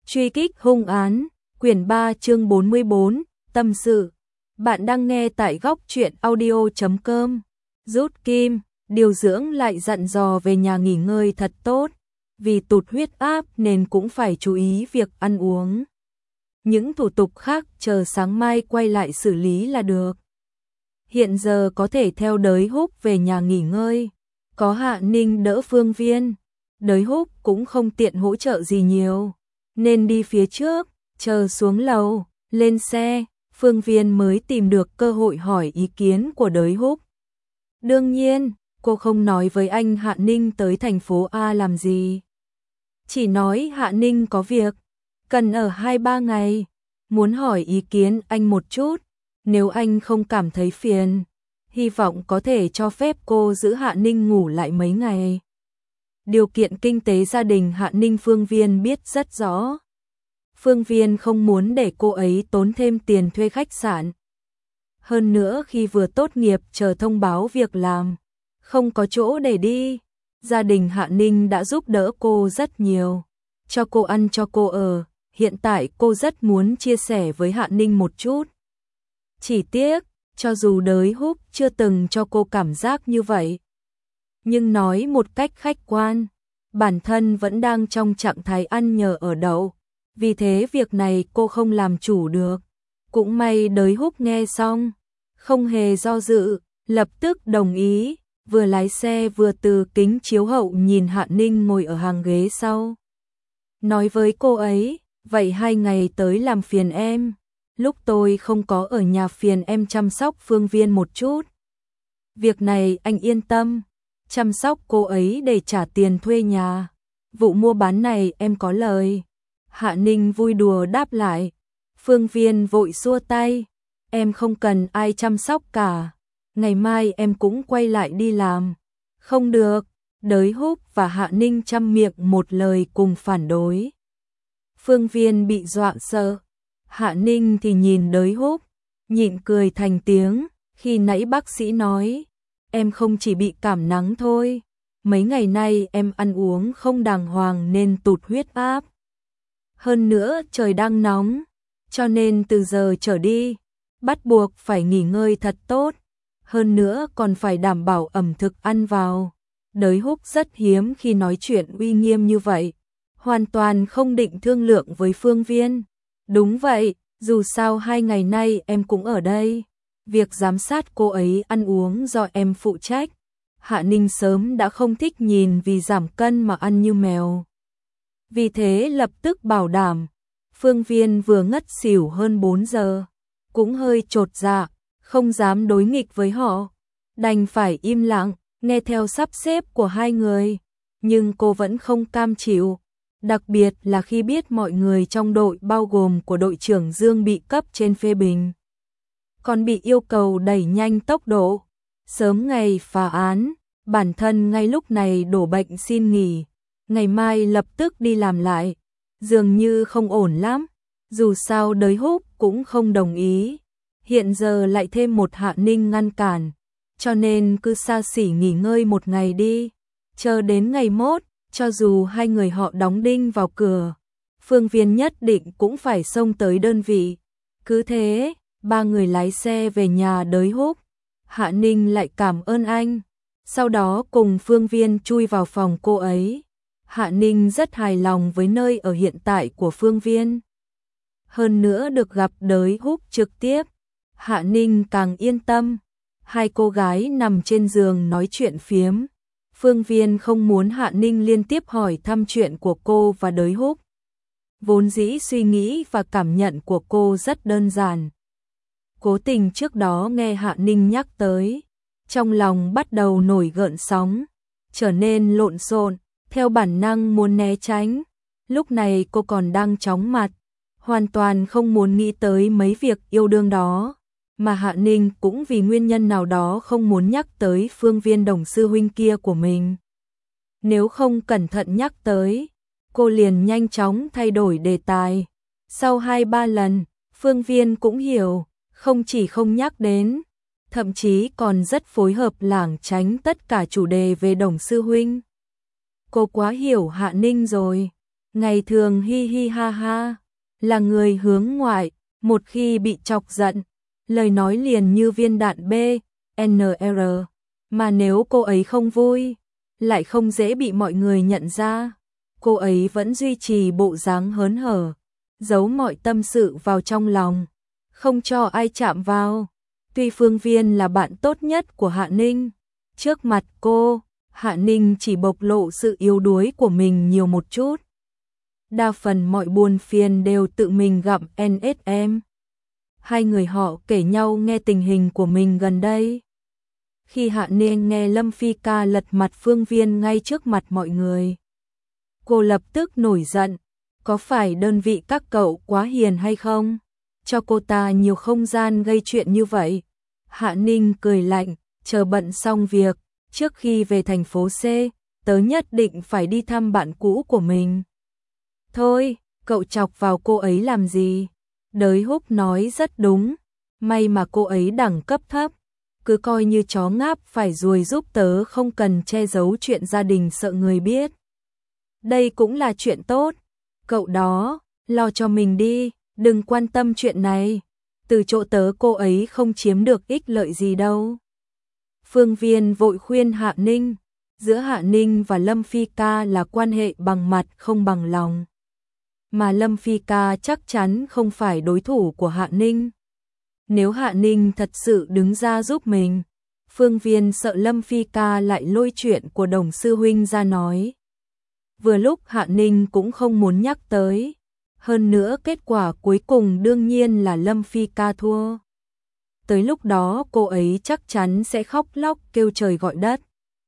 Truy kích hung án, quyển 3 chương 44, tâm sự. Bạn đang nghe tại góc truyện audio.com. Rút kim, điều dưỡng lại dặn dò về nhà nghỉ ngơi thật tốt, vì tụt huyết áp nên cũng phải chú ý việc ăn uống. Những thủ tục khác chờ sáng mai quay lại xử lý là được. Hiện giờ có thể theo Đới Húc về nhà nghỉ ngơi, có Hạ Ninh đỡ Phương Viên, Đới Húc cũng không tiện hỗ trợ gì nhiều, nên đi phía trước, chờ xuống lầu, lên xe, Phương Viên mới tìm được cơ hội hỏi ý kiến của Đới Húc. Đương nhiên, cô không nói với anh Hạ Ninh tới thành phố A làm gì. Chỉ nói Hạ Ninh có việc, cần ở 2-3 ngày, muốn hỏi ý kiến anh một chút, nếu anh không cảm thấy phiền, hy vọng có thể cho phép cô giữ Hạ Ninh ngủ lại mấy ngày. Điều kiện kinh tế gia đình Hạ Ninh Phương Viên biết rất rõ. Phương Viên không muốn để cô ấy tốn thêm tiền thuê khách sạn. Hơn nữa khi vừa tốt nghiệp chờ thông báo việc làm, không có chỗ để đi, gia đình Hạ Ninh đã giúp đỡ cô rất nhiều, cho cô ăn cho cô ở, hiện tại cô rất muốn chia sẻ với Hạ Ninh một chút. Chỉ tiếc, cho dù Đới Húc chưa từng cho cô cảm giác như vậy, nhưng nói một cách khách quan, bản thân vẫn đang trong trạng thái ăn nhờ ở đậu, vì thế việc này cô không làm chủ được. Cũng may Đới Húc nghe xong, không hề do dự, lập tức đồng ý, vừa lái xe vừa từ kính chiếu hậu nhìn Hạ Ninh ngồi ở hàng ghế sau. Nói với cô ấy, vậy 2 ngày tới làm phiền em, lúc tôi không có ở nhà phiền em chăm sóc Phương Viên một chút. Việc này anh yên tâm, chăm sóc cô ấy để trả tiền thuê nhà, vụ mua bán này em có lời. Hạ Ninh vui đùa đáp lại. Phương Viên vội xua tay, em không cần ai chăm sóc cả, ngày mai em cũng quay lại đi làm. Không được, Đới Húc và Hạ Ninh chăm miệng một lời cùng phản đối. Phương Viên bị dọa sợ, Hạ Ninh thì nhìn Đới Húc, nhịn cười thành tiếng, khi nãy bác sĩ nói, em không chỉ bị cảm nắng thôi, mấy ngày nay em ăn uống không đàng hoàng nên tụt huyết áp. Hơn nữa trời đang nóng, cho nên từ giờ trở đi, bắt buộc phải nghỉ ngơi thật tốt, hơn nữa còn phải đảm bảo ẩm thực ăn vào. Đới Húc rất hiếm khi nói chuyện uy nghiêm như vậy, hoàn toàn không định thương lượng với Phương Viên. Đúng vậy, dù sao 2 ngày nay em cũng ở đây, việc giám sát cô ấy ăn uống do em phụ trách. Hạ Ninh sớm đã không thích nhìn vì giảm cân mà ăn như mèo, vì thế lập tức bảo đảm. Phương Viên vừa ngất xỉu hơn 4 giờ, cũng hơi chột dạ, không dám đối nghịch với họ, đành phải im lặng, nghe theo sắp xếp của hai người, nhưng cô vẫn không cam chịu, đặc biệt là khi biết mọi người trong đội bao gồm của đội trưởng Dương bị cấp trên phê bình, còn bị yêu cầu đẩy nhanh tốc độ, sớm ngày phá án, bản thân ngay lúc này đổ bệnh xin nghỉ, ngày mai lập tức đi làm lại, dường như không ổn lắm, dù sao Đới Húc cũng không đồng ý, hiện giờ lại thêm một Hạ Ninh ngăn cản, cho nên cứ xa xỉ nghỉ ngơi một ngày đi, chờ đến ngày mốt, cho dù hai người họ đóng đinh vào cửa, Phương Viên nhất định cũng phải xông tới đơn vị. Cứ thế, 3 người lái xe về nhà Đới Húc, Hạ Ninh lại cảm ơn anh, sau đó cùng Phương Viên chui vào phòng cô ấy. Hạ Ninh rất hài lòng với nơi ở hiện tại của Phương Viên. Hơn nữa được gặp Đới Húc trực tiếp, Hạ Ninh càng yên tâm. Hai cô gái nằm trên giường nói chuyện phiếm. Phương Viên không muốn Hạ Ninh liên tiếp hỏi thăm chuyện của cô và Đới Húc. Vốn dĩ suy nghĩ và cảm nhận của cô rất đơn giản. Cố tình trước đó nghe Hạ Ninh nhắc tới, trong lòng bắt đầu nổi gợn sóng, trở nên lộn xộn, theo bản năng muốn né tránh. Lúc này cô còn đang chóng mặt, hoàn toàn không muốn nghĩ tới mấy việc yêu đương đó, mà Hạ Ninh cũng vì nguyên nhân nào đó không muốn nhắc tới Phương Viên đồng sư huynh kia của mình. Nếu không cẩn thận nhắc tới, cô liền nhanh chóng thay đổi đề tài. Sau 2-3 lần, Phương Viên cũng hiểu, không chỉ không nhắc đến, thậm chí còn rất phối hợp lảng tránh tất cả chủ đề về đồng sư huynh. Cô quá hiểu Hạ Ninh rồi. ngày thường hi hi ha ha, là người hướng ngoại, một khi bị chọc giận, lời nói liền như viên đạn B, NR, mà nếu cô ấy không vui, lại không dễ bị mọi người nhận ra. Cô ấy vẫn duy trì bộ dáng hớn hở, giấu mọi tâm sự vào trong lòng, không cho ai chạm vào. Tuy Phương Viên là bạn tốt nhất của Hạ Ninh, trước mặt cô, Hạ Ninh chỉ bộc lộ sự yếu đuối của mình nhiều một chút. Đa phần mọi buồn phiền đều tự mình gặm NSM. Hai người họ kể nhau nghe tình hình của mình gần đây. Khi Hạ Ninh nghe Lâm Phi Ca lật mặt Phương Viên ngay trước mặt mọi người, cô lập tức nổi giận. Có phải đơn vị các cậu quá hiền hay không? Cho cô ta nhiều không gian gây chuyện như vậy. Hạ Ninh cười lạnh, chờ bận xong việc, trước khi về thành phố C, tớ nhất định phải đi thăm bạn cũ của mình. Thôi, cậu chọc vào cô ấy làm gì? Đới Húc nói rất đúng, may mà cô ấy đẳng cấp thấp, cứ coi như chó ngáp phải ruồi giúp tớ, không cần che giấu chuyện gia đình sợ người biết. Đây cũng là chuyện tốt, cậu đó, lo cho mình đi, đừng quan tâm chuyện này, từ chỗ tớ cô ấy không chiếm được ích lợi gì đâu. Phương Viên vội khuyên Hạ Ninh, giữa Hạ Ninh và Lâm Phi Ca là quan hệ bằng mặt không bằng lòng. Mà Lâm Phi Ca chắc chắn không phải đối thủ của Hạ Ninh. Nếu Hạ Ninh thật sự đứng ra giúp mình, Phương Viên sợ Lâm Phi Ca lại lôi chuyện của Đồng sư huynh ra nói. Vừa lúc Hạ Ninh cũng không muốn nhắc tới. Hơn nữa kết quả cuối cùng đương nhiên là Lâm Phi Ca thua. Tới lúc đó cô ấy chắc chắn sẽ khóc lóc kêu trời gọi đất.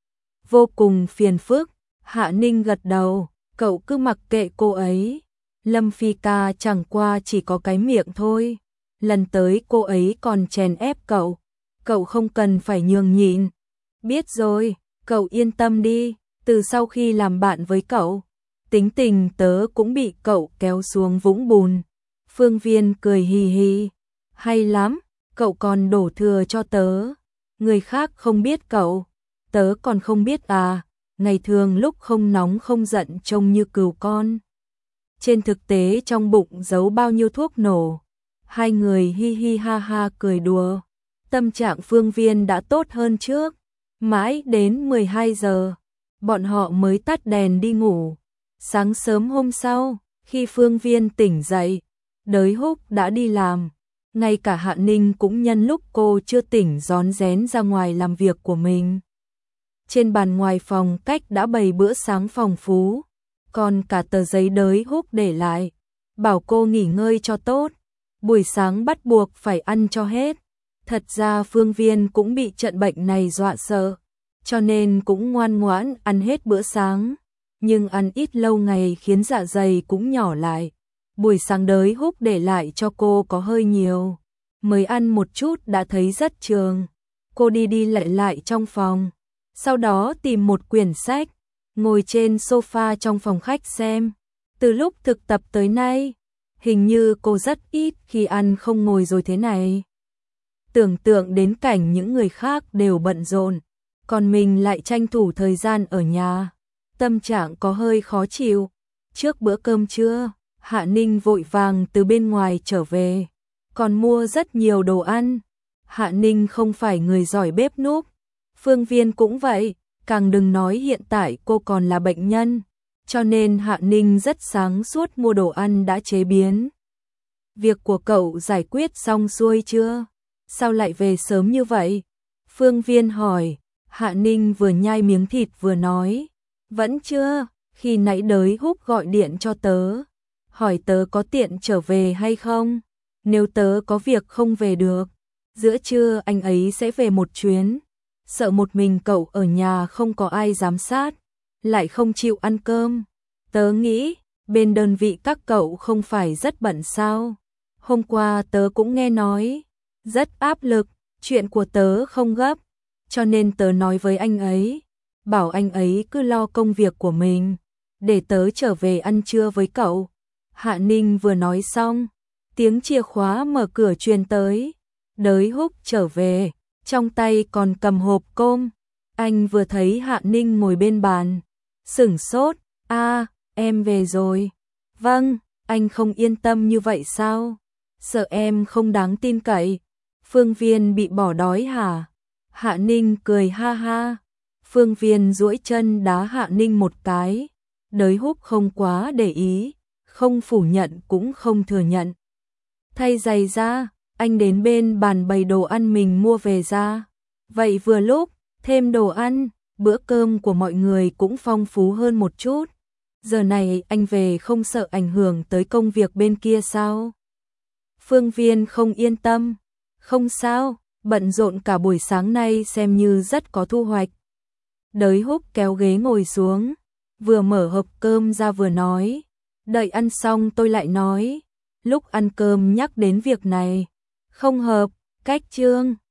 Vô cùng phiền phức. Hạ Ninh gật đầu, cậu cứ mặc kệ cô ấy. Lâm Phi Ca chẳng qua chỉ có cái miệng thôi. Lần tới cô ấy còn chèn ép cậu. Cậu không cần phải nhường nhịn. Biết rồi, cậu yên tâm đi. Từ sau khi làm bạn với cậu, tính tình tớ cũng bị cậu kéo xuống vũng bùn. Phương Viên cười hì hì. Hay lắm, cậu còn đổ thừa cho tớ. Người khác không biết cậu, tớ còn không biết à. Ngày thường lúc không nóng không giận trông như cừu con. Trên thực tế trong bụng giấu bao nhiêu thuốc nổ. Hai người hi hi ha ha cười đùa. Tâm trạng Phương Viên đã tốt hơn trước. Mãi đến 12 giờ, bọn họ mới tắt đèn đi ngủ. Sáng sớm hôm sau, khi Phương Viên tỉnh dậy, Đới Húc đã đi làm. Ngay cả Hạ Ninh cũng nhân lúc cô chưa tỉnh rón rén ra ngoài làm việc của mình. Trên bàn ngoài phòng cách đã bày bữa sáng phong phú, còn cả tờ giấy Đới Húc để lại, bảo cô nghỉ ngơi cho tốt. Buổi sáng bắt buộc phải ăn cho hết. Thật ra Phương Viên cũng bị trận bệnh này dọa sợ, cho nên cũng ngoan ngoãn ăn hết bữa sáng. Nhưng ăn ít lâu ngày khiến dạ dày cũng nhỏ lại. Buổi sáng Đới Húc để lại cho cô có hơi nhiều. Mới ăn một chút đã thấy rất trường. Cô đi đi lại lại trong phòng. Sau đó tìm một quyển sách, ngồi trên sofa trong phòng khách xem. Từ lúc thực tập tới nay, hình như cô rất ít khi ăn không ngồi rồi thế này. Tưởng tượng đến cảnh những người khác đều bận rộn, còn mình lại tranh thủ thời gian ở nhà. Tâm trạng có hơi khó chịu. Trước bữa cơm trưa, Hạ Ninh vội vàng từ bên ngoài trở về, còn mua rất nhiều đồ ăn. Hạ Ninh không phải người giỏi bếp núc, Phương Viên cũng vậy, càng đừng nói hiện tại cô còn là bệnh nhân, cho nên Hạ Ninh rất sáng suốt mua đồ ăn đã chế biến. Việc của cậu giải quyết xong xuôi chưa? Sao lại về sớm như vậy? Phương Viên hỏi. Hạ Ninh vừa nhai miếng thịt vừa nói. Vẫn chưa, khi nãy Đới Húc gọi điện cho tớ, hỏi tớ có tiện trở về hay không. Nếu tớ có việc không về được, giữa trưa anh ấy sẽ về một chuyến. Sợ một mình cậu ở nhà không có ai giám sát, lại không chịu ăn cơm. Tớ nghĩ, bên đơn vị các cậu không phải rất bận sao? Hôm qua tớ cũng nghe nói, rất áp lực, chuyện của tớ không gấp, cho nên tớ nói với anh ấy, bảo anh ấy cứ lo công việc của mình, để tớ trở về ăn trưa với cậu. Hạ Ninh vừa nói xong, tiếng chìa khóa mở cửa truyền tới. Đới Húc trở về, trong tay còn cầm hộp cơm. Anh vừa thấy Hạ Ninh ngồi bên bàn, sửng sốt. À, em về rồi. Vâng, anh không yên tâm như vậy sao? Sợ em không đáng tin cậy. Phương Viên bị bỏ đói hả? Hạ Ninh cười ha ha. Phương Viên duỗi chân đá Hạ Ninh một cái. Đới Húc không quá để ý, không phủ nhận cũng không thừa nhận. Thay giày ra, anh đến bên bàn bày đồ ăn mình mua về ra. Vậy vừa lúc, thêm đồ ăn, bữa cơm của mọi người cũng phong phú hơn một chút. Giờ này anh về không sợ ảnh hưởng tới công việc bên kia sao? Phương Viên không yên tâm. Không sao, bận rộn cả buổi sáng nay xem như rất có thu hoạch. Đới Húc kéo ghế ngồi xuống, vừa mở hộp cơm ra vừa nói. Đợi ăn xong tôi lại nói. Lúc ăn cơm nhắc đến việc này. Không hợp, cách Trương.